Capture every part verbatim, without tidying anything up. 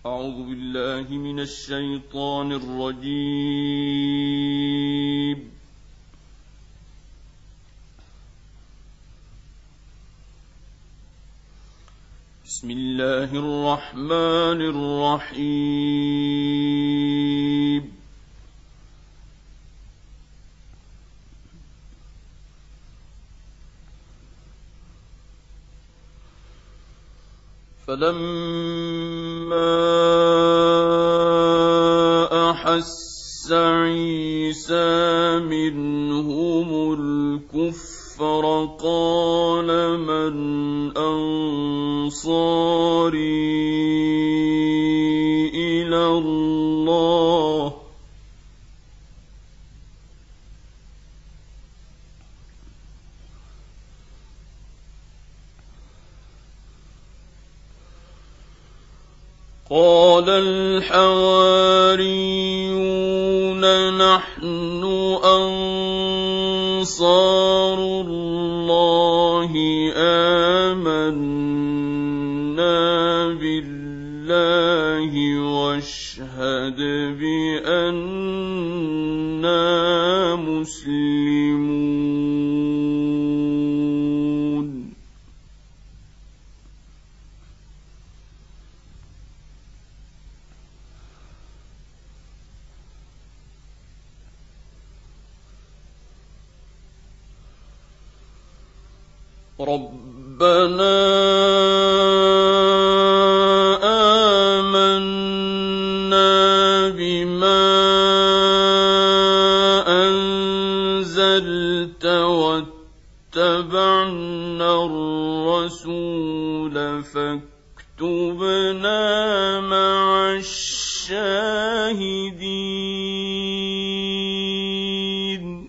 أعوذ بالله من الشيطان الرجيم. بسم الله الرحمن الرحيم. فلما أحس عيسى منهم الكفر قال من أنصاري إلى الله قال الحواريون نحن أنصار الله آمنا بالله واشهد بأننا مسلمون. ربنا آمنا بما أنزلت واتبعنا الرسول فاكتبنا مع الشاهدين.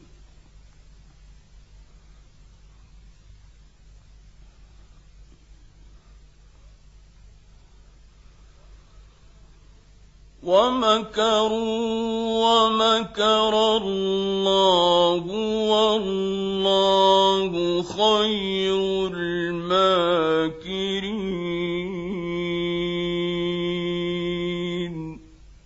ومكروا ومكر الله والله خير الماكرين.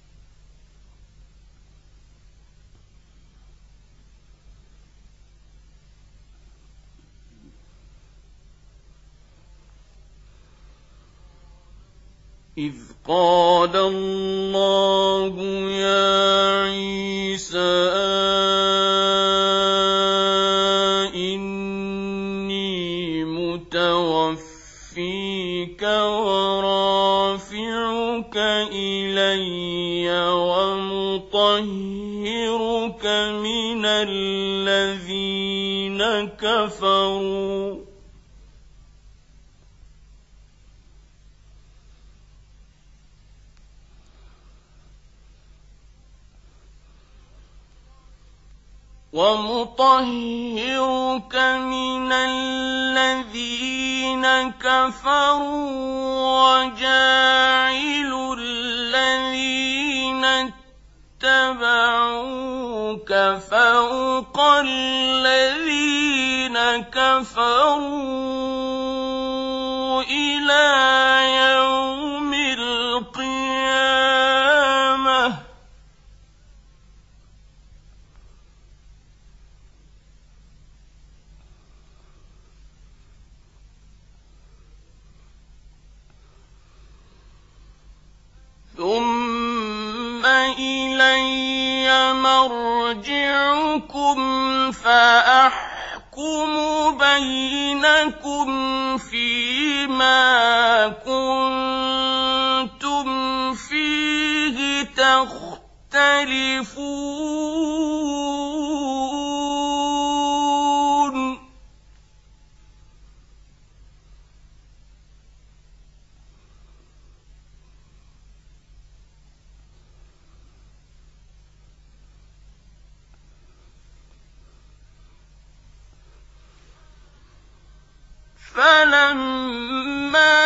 إذ قال الله يا عيسى إني متوفيك ورافعك إلي ومطهرك من الذين كفروا ومطهرك من الذين كفروا وجاعل الذين اتبعوك فوق الذين كفروا إلى يوم القيامة ثم إلي مرجعكم فأحكم بينكم فيما كنتم فيه تختلفون. فلما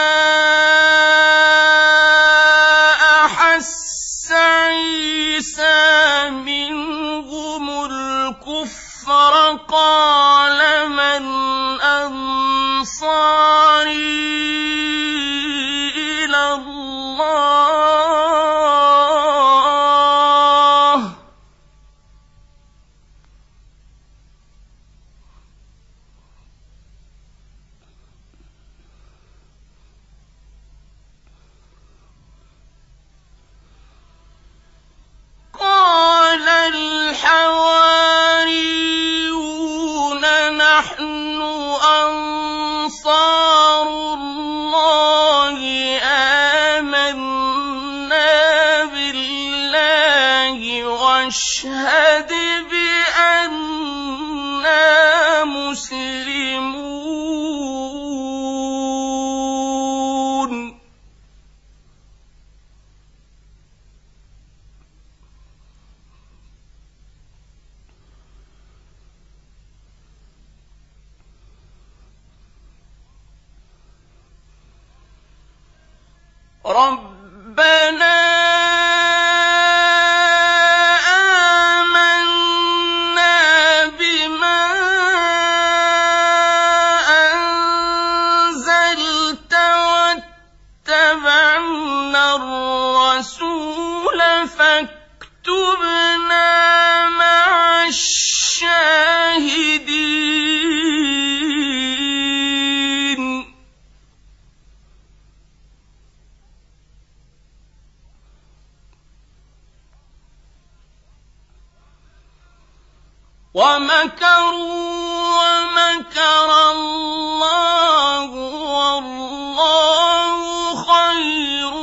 أحس عيسى منهم الكفر قال من أنصاري إلى الله الله قال الحواريون نحن أنصار الله آمنا بالله واشهد بأننا مسلمون ربنا آمنا بما أنزلت واتبعنا الرسول فاكتبنا مع الشاهدين ومكروا ومكر الله والله خير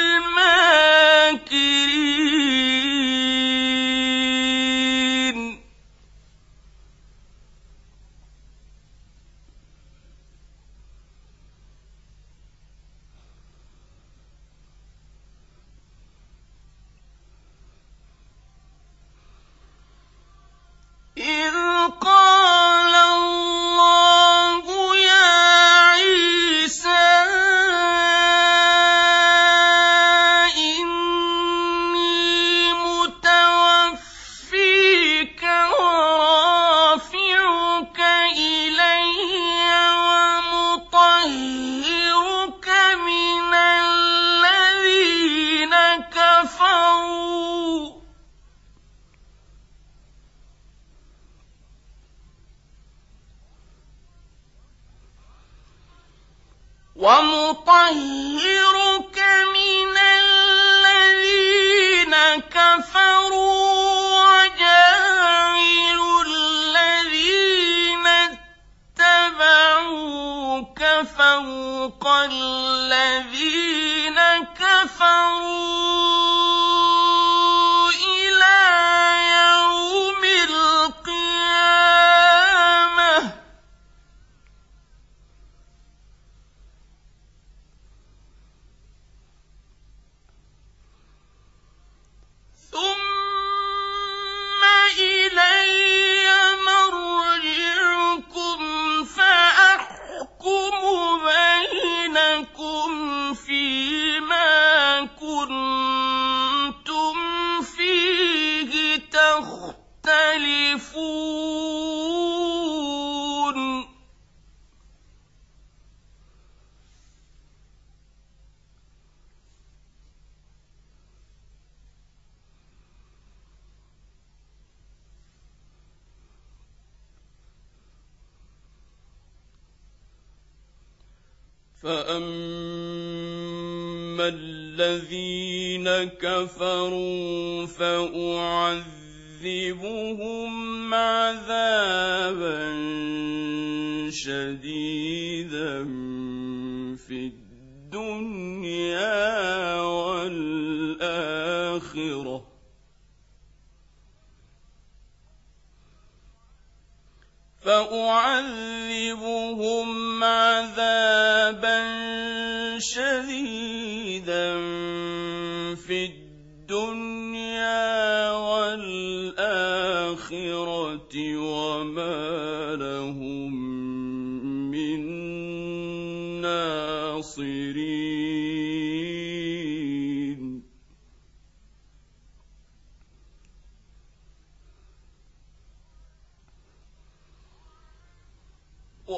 الماكرين إذ قال الله يا عيسى إني متوفيك ورافعك إلي ومطهرك من الذين كفروا ومطهرك من الذين كفروا وجاعل الذين اتبعوك فوق الذين كفروا إلى يوم القيامة ثم إلي مرجعكم فأحكم بينكم فيما كنتم فيه تختلفون فأما الذين كفروا فأعذبهم عذابا شديدا في الدنيا والآخرة فأعذبهم عذابا شديدا في الدنيا والآخرة وما لهم من ناصرين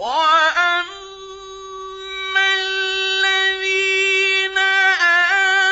وأما الذين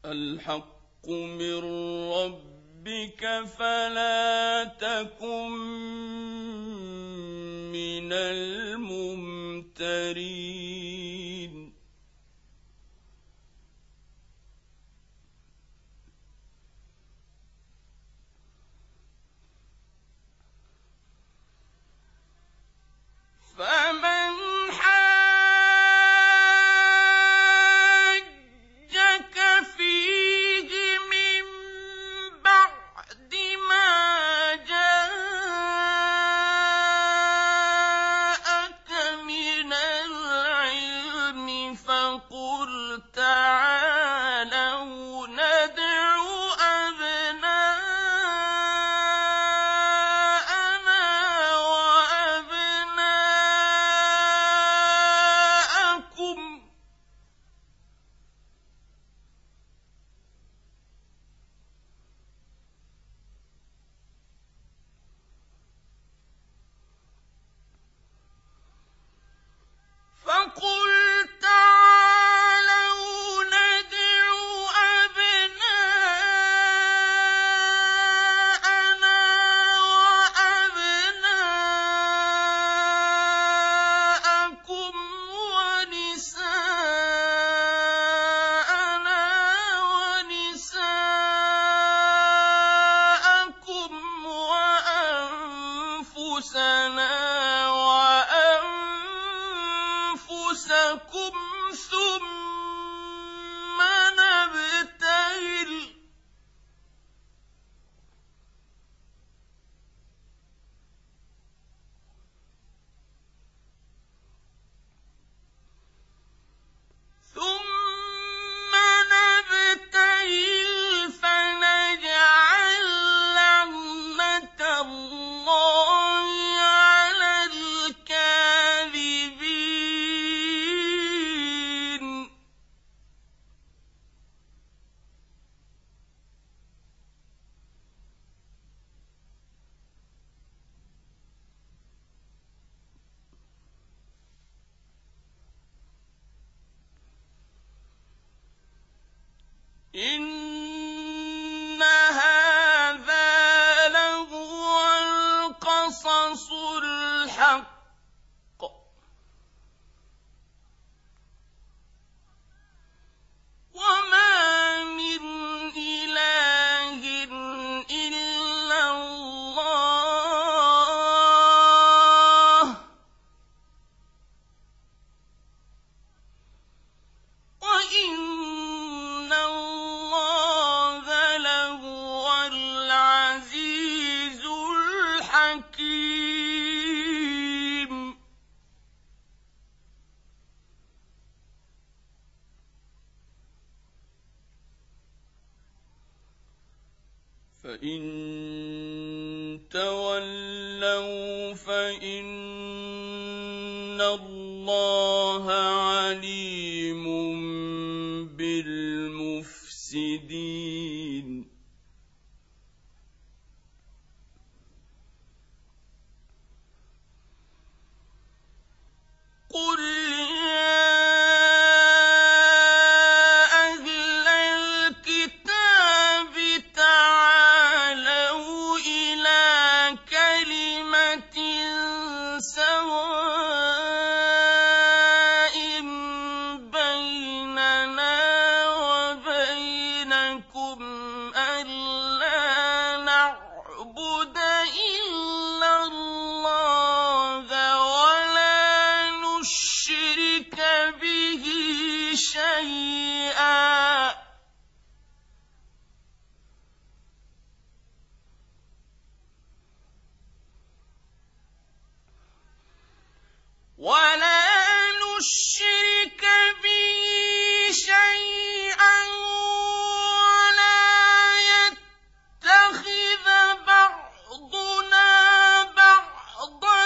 الحق من ربك فلا تكن من الممترين فمن حاجك فيه من بعد ما جاءك من العلم فقل تعالوا ندع أبناءنا وأبناءكم فقل تعالوا ندع أبناءنا وأبناءكم ونساءنا ونساءكم وأنفسنا وأنفسكم ثم نبتهل ثم نبتهل فنجعل لعنة الله على الكاذبين إن هذا لهو القصص الحق وما من إله إلا الله وإن الله لهو العزيز الحكيم فإن تولوا فإن الله عليم بالمفسدين قل يا أهل الكتاب تعالوا إلى كلمة سواء بيننا وبينكم ألا نعبد إلا الله ولا نشرك به شيئا ولا نشرك به شيئا ولا يتخذ بعضنا بعضا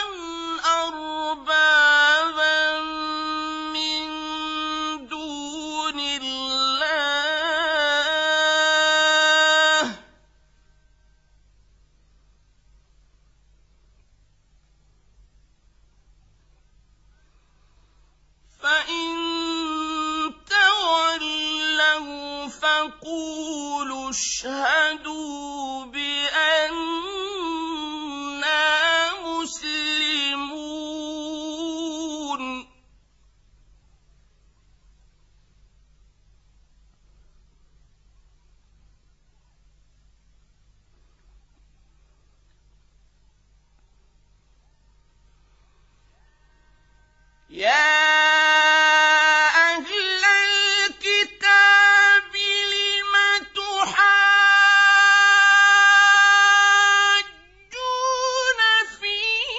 أربابا من دون الله اشْهَدُوا بِأَنَّا مُسْلِمُونَ يَا أَهْلَ الْكِتَابِ لِمَ تُحَاجُّونَ فِي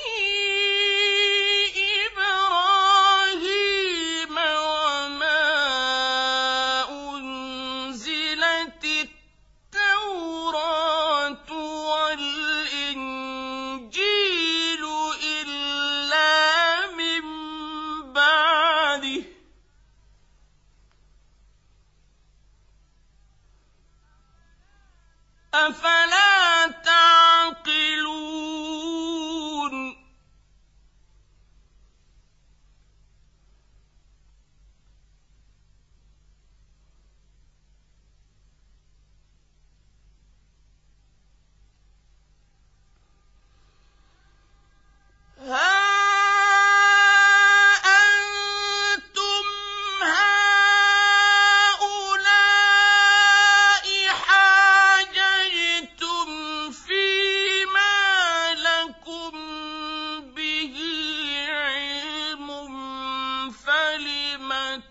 إِبْرَاهِيمَ وَمَا أُنزِلَتِ التَّوْرَاةُ وَالْإِنجِيلُ إِلَّا مِن بَعْدِهِ ۚ أَفَلَا تَعْقِلُونَ ها أنتم هؤلاء حاججتم فيما لكم به علم فلم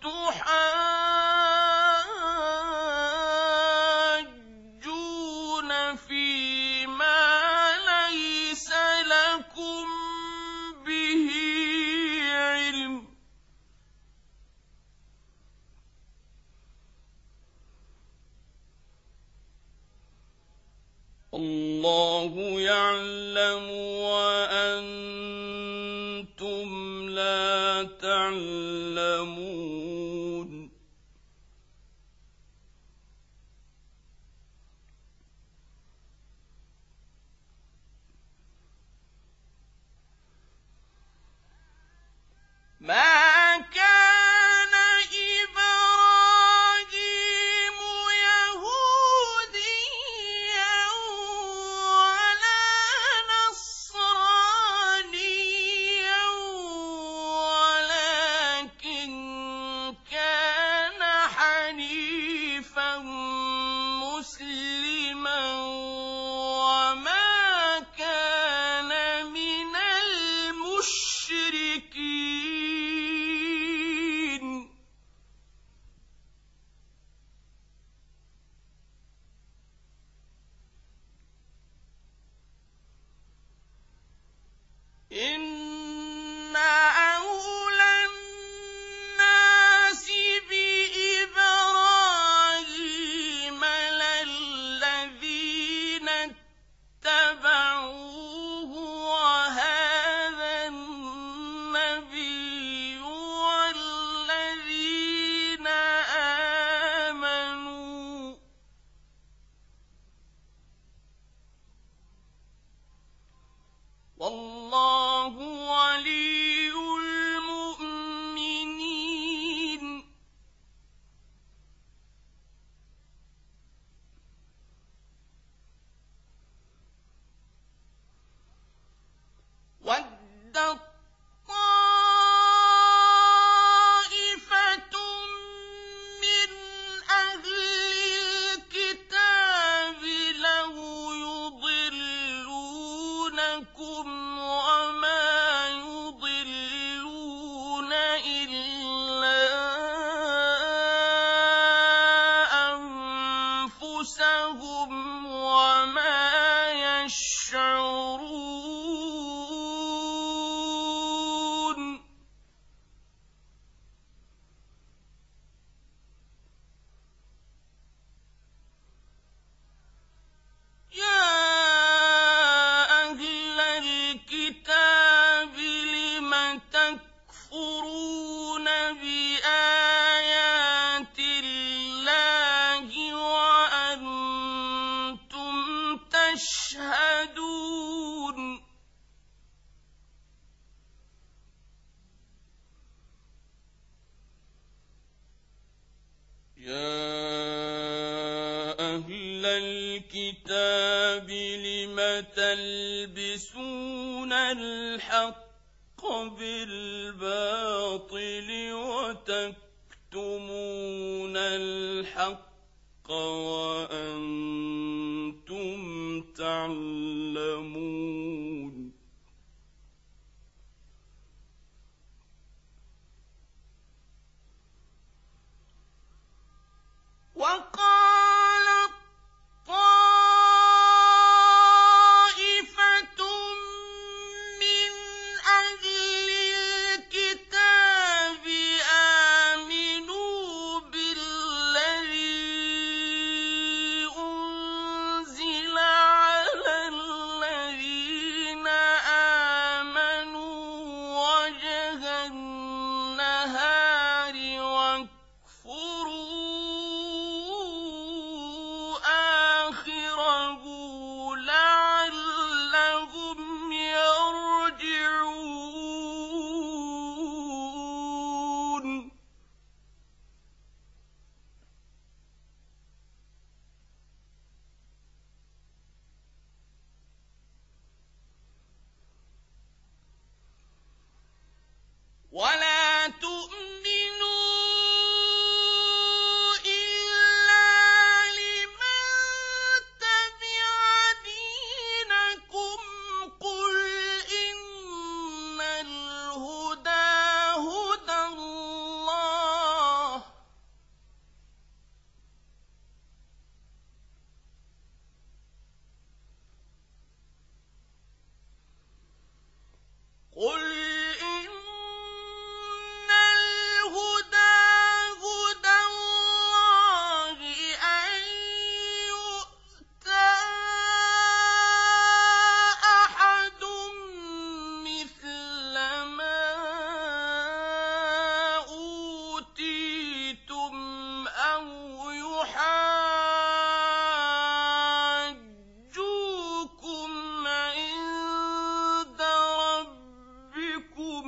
تحاجون فيما ليس لكم به علم ۚ والله يعلم وأنتم لا تعلمون. ما كان إبراهيم يهوديا ولا نصرانيا ولكن كان حنيفا مسلما وما كان من المشركين. إِنَّ أَوْلَى النَّاسِ بِإِبْرَاهِيمَ لَلَّذِينَ اتَّبَعُوهُ وَهَٰذَا النَّبِيُّ وَالَّذِينَ آمَنُوا ۗ وَاللَّهُ وَلِيُّ الْمُؤْمِنِينَ. وَدَّت طَّائِفَةٌ مِّنْ أَهْلِ الْكِتَابِ لَوْ يُضِلُّونَكُمْ وَمَا يُضِلُّونَ إِلَّا أَنفُسَهُمْ وَمَا يَشْعُرُونَ. يَا أَهْلَ الْكِتَابِ لِمَ تَكْفُرُونَ بِآيَاتِ اللَّهِ وَأَنتُمْ تَشْهَدُونَ. يَا أَهْلَ الكتاب لم تلبسون الحق بالباطل وتكتمون الحق وأنتم تعلمون وقالت طائفة من أهل الكتاب آمنوا بالذي أنزل على الذين آمنوا وجه النهار واكفروا آخره لعلهم يرجعون ولا تؤمنوا إلا لمن تبع دينكم قل إن الهدى هدى الله قل إن الهدى هدى الله أن يؤتى أحد مثل ما أوتيتم أو يحاجوكم عند ربكم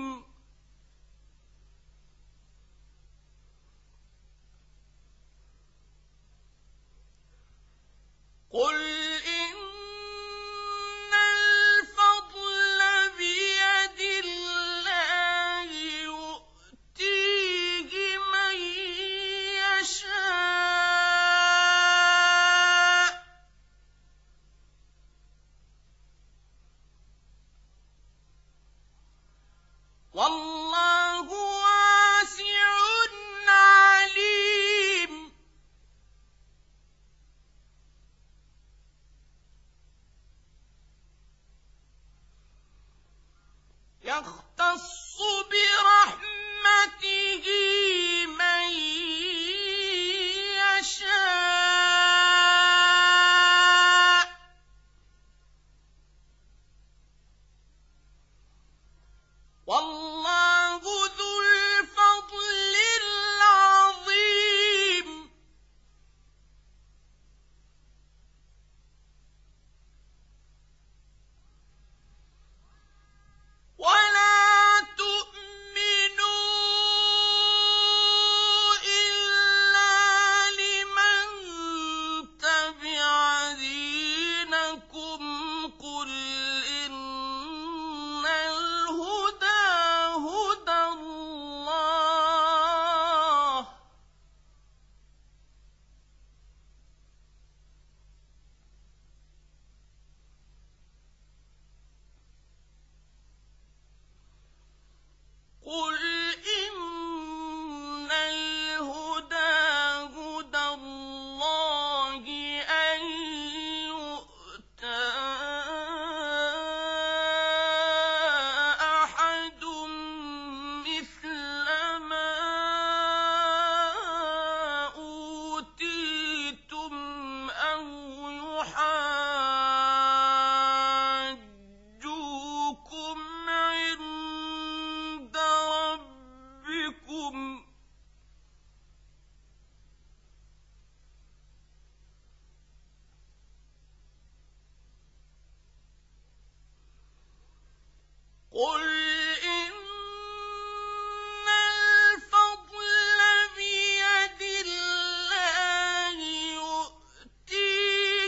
قل إن الفضل بيد الله يؤتيه من يشاء والله واسع عليم يختص برحمته من يشاء والله ذو الفضل العظيم ولا تؤمنوا إلا لمن تبع دينكم قل إن الهدى هدى الله قل إن الهدى هدى الله أن يؤتى أحد مثل ما أوتيتم أو يحاجوكم عند ربكم قل إن الفضل بيد الله يؤتيه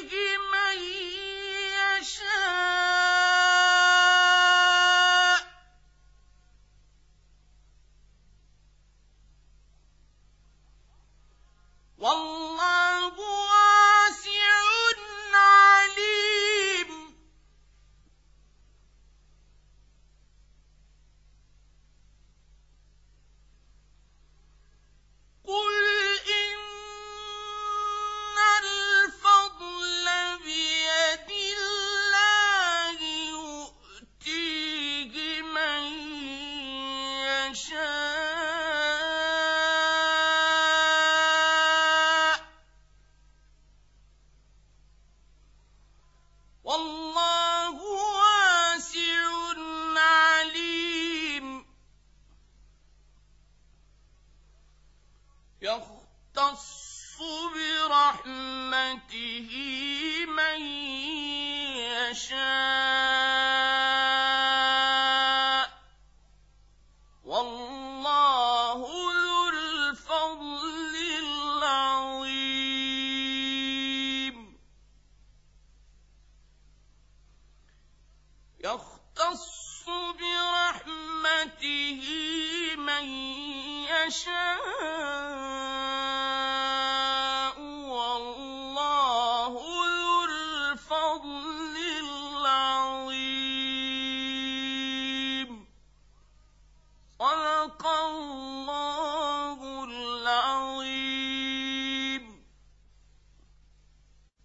يَشَاءُ ۗ وَاللَّهُ ذُو الْفَضْلِ الْعَظِيمِ. يَخْتَصُّ بِرَحْمَتِهِ مَن يَشَاءُ ۗ وَاللَّهُ ذُو الْفَضْلِ الْعَظِيمِ. صدق